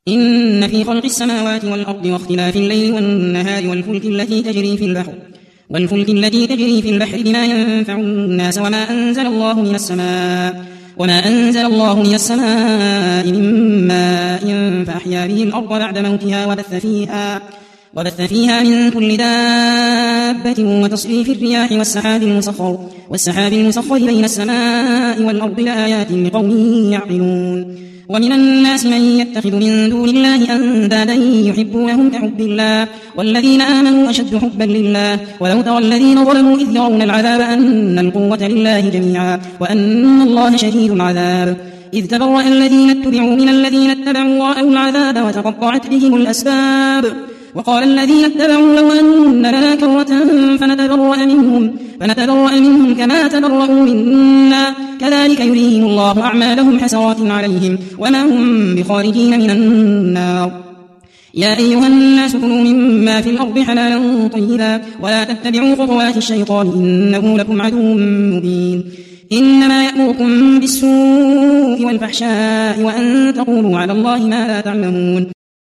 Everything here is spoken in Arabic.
إن في خلق السماوات والأرض واختلاف الليل والنهار والفلك التي تجري في البحر بما ينفع الناس وما أنزل الله من السماء من ماء فأحيا به الأرض بعد موتها وبث فيها من كل دابة وتصريف الرياح والسحاب المسخر بين السماء والأرض لآيات لقوم يعقلون. ومن الناس من يتخذ من دون الله أندادا يحبونهم كحب الله والذين آمنوا أشد حبا لله ولو ترى الذين ظلموا إذ يرون العذاب أن القوة لله جميعا وأن الله شديد العذاب إذ تبرأ الذين اتبعوا من الذين اتبعوا ورأوا العذاب وتقطعت بهم الأسباب وقال الذين اتبعوا لو أن لنا كرة فنتبرأ منهم كما تبرأوا منا كذلك يريهم الله أعمالهم حسرات عليهم وما هم بخارجين من النار. يا أيها الناس كلوا مما في الأرض حلالا طيبا ولا تتبعوا خطوات الشيطان إنه لكم عدو مبين. إنما يأمركم بالسوء والفحشاء وأن تقولوا على الله ما لا تعلمون.